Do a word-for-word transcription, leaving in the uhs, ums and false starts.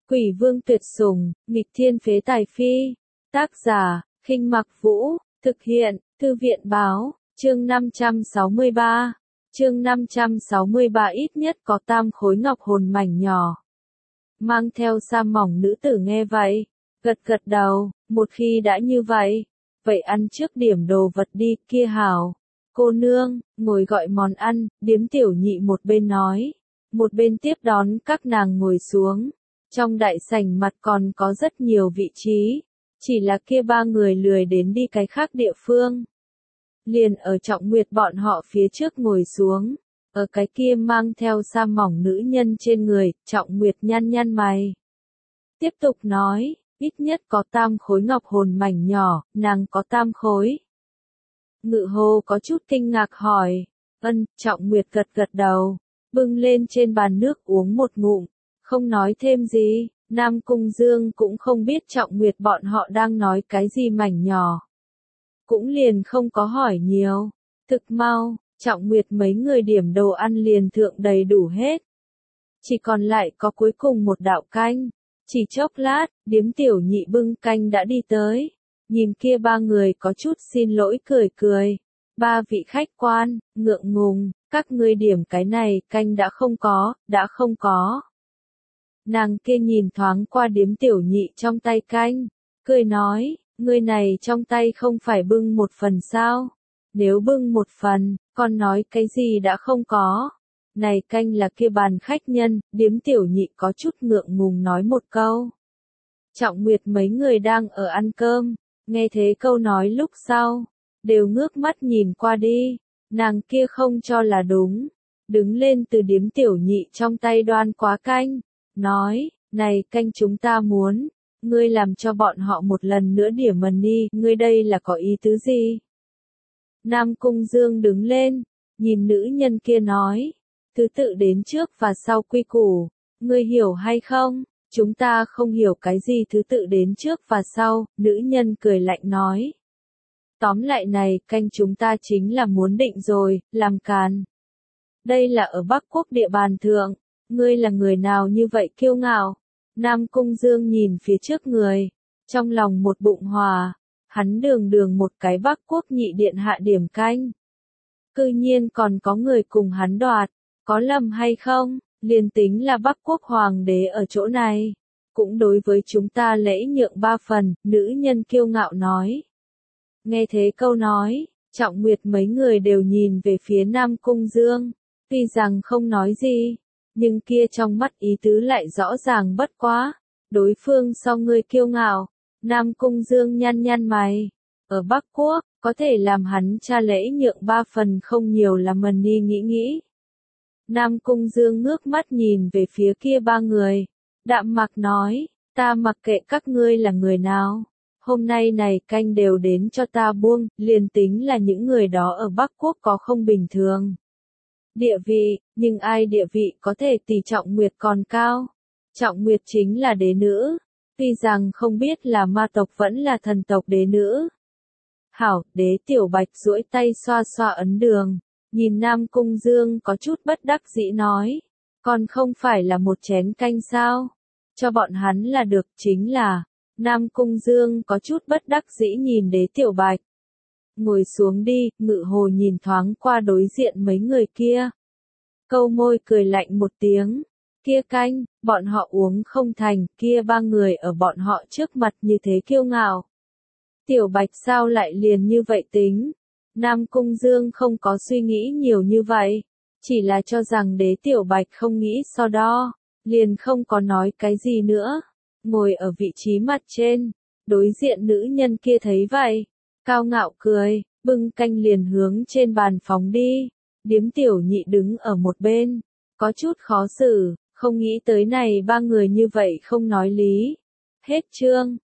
Quỷ vương tuyệt sủng, nghịch thiên phế tài phi. Tác giả, Khinh Mặc Vũ, thực hiện, Thư viện báo, chương năm trăm sáu mươi ba. Chương năm trăm sáu mươi ba ít nhất có tam khối ngọc hồn mảnh nhỏ. Mang theo sa mỏng nữ tử nghe vậy, gật gật đầu, một khi đã như vậy, vậy ăn trước điểm đồ vật đi, kia hảo. Cô nương, ngồi gọi món ăn, điếm tiểu nhị một bên nói, một bên tiếp đón các nàng ngồi xuống. Trong đại sảnh mặt còn có rất nhiều vị trí, chỉ là kia ba người lười đến đi cái khác địa phương. Liền ở Trọng Nguyệt bọn họ phía trước ngồi xuống, ở cái kia mang theo sa mỏng nữ nhân trên người, Trọng Nguyệt nhăn nhăn mày. Tiếp tục nói, ít nhất có tam khối ngọc hồn mảnh nhỏ, nàng có tam khối. Ngự hồ có chút kinh ngạc hỏi, ân, Trọng Nguyệt gật gật đầu, bưng lên trên bàn nước uống một ngụm, không nói thêm gì. Nam Cung Dương cũng không biết Trọng Nguyệt bọn họ đang nói cái gì mảnh nhỏ. Cũng liền không có hỏi nhiều. Thực mau, Trọng Nguyệt mấy người điểm đồ ăn liền thượng đầy đủ hết. Chỉ còn lại có cuối cùng một đạo canh. Chỉ chốc lát, điếm tiểu nhị bưng canh đã đi tới. Nhìn kia ba người có chút xin lỗi cười cười. Ba vị khách quan, ngượng ngùng, các ngươi điểm cái này canh đã không có, đã không có. Nàng kia nhìn thoáng qua điếm tiểu nhị trong tay canh, cười nói, ngươi này trong tay không phải bưng một phần sao? Nếu bưng một phần, còn nói cái gì đã không có? Này canh là kia bàn khách nhân, điếm tiểu nhị có chút ngượng ngùng nói một câu. Trọng Nguyệt mấy người đang ở ăn cơm, nghe thế câu nói lúc sau, đều ngước mắt nhìn qua đi, nàng kia không cho là đúng, đứng lên từ điếm tiểu nhị trong tay đoan quá canh. Nói, này canh chúng ta muốn, ngươi làm cho bọn họ một lần nữa điểm mần đi, ngươi đây là có ý tứ gì? Nam Cung Dương đứng lên, nhìn nữ nhân kia nói, thứ tự đến trước và sau quy củ, ngươi hiểu hay không? Chúng ta không hiểu cái gì thứ tự đến trước và sau, nữ nhân cười lạnh nói. Tóm lại này, canh chúng ta chính là muốn định rồi, làm càn. Đây là ở Bắc Quốc địa bàn thượng. Ngươi là người nào như vậy kiêu ngạo? Nam Cung Dương nhìn phía trước người, trong lòng một bụng hòa, hắn đường đường một cái Bắc Quốc nhị điện hạ điểm canh. Cư nhiên còn có người cùng hắn đoạt, có lầm hay không? Liền tính là Bắc Quốc hoàng đế ở chỗ này, cũng đối với chúng ta lễ nhượng ba phần, nữ nhân kiêu ngạo nói. Nghe thế câu nói, Trọng Nguyệt mấy người đều nhìn về phía Nam Cung Dương, tuy rằng không nói gì. Nhưng kia trong mắt ý tứ lại rõ ràng bất quá, đối phương so ngươi kiêu ngạo, Nam Cung Dương nhăn nhăn mày, ở Bắc Quốc, có thể làm hắn cha lễ nhượng ba phần không nhiều là mần đi nghĩ nghĩ. Nam Cung Dương ngước mắt nhìn về phía kia ba người, đạm mặc nói, ta mặc kệ các ngươi là người nào, hôm nay này canh đều đến cho ta buông, liền tính là những người đó ở Bắc Quốc có không bình thường. Địa vị, nhưng ai địa vị có thể tỷ Trọng Nguyệt còn cao? Trọng Nguyệt chính là đế nữ, tuy rằng không biết là ma tộc vẫn là thần tộc đế nữ. Hảo, đế tiểu bạch duỗi tay xoa xoa ấn đường, nhìn Nam Cung Dương có chút bất đắc dĩ nói, còn không phải là một chén canh sao? Cho bọn hắn là được, chính là, Nam Cung Dương có chút bất đắc dĩ nhìn đế tiểu bạch. Ngồi xuống đi, ngự hồ nhìn thoáng qua đối diện mấy người kia. Câu môi cười lạnh một tiếng. Kia canh, bọn họ uống không thành, kia ba người ở bọn họ trước mặt như thế kiêu ngạo. Tiểu Bạch sao lại liền như vậy tính? Nam Cung Dương không có suy nghĩ nhiều như vậy. Chỉ là cho rằng đế Tiểu Bạch không nghĩ so đo. Liền không có nói cái gì nữa. Ngồi ở vị trí mặt trên. Đối diện nữ nhân kia thấy vậy. Cao ngạo cười, bưng canh liền hướng trên bàn phóng đi. Điếm tiểu nhị đứng ở một bên, có chút khó xử, không nghĩ tới này ba người như vậy không nói lý. Hết chương.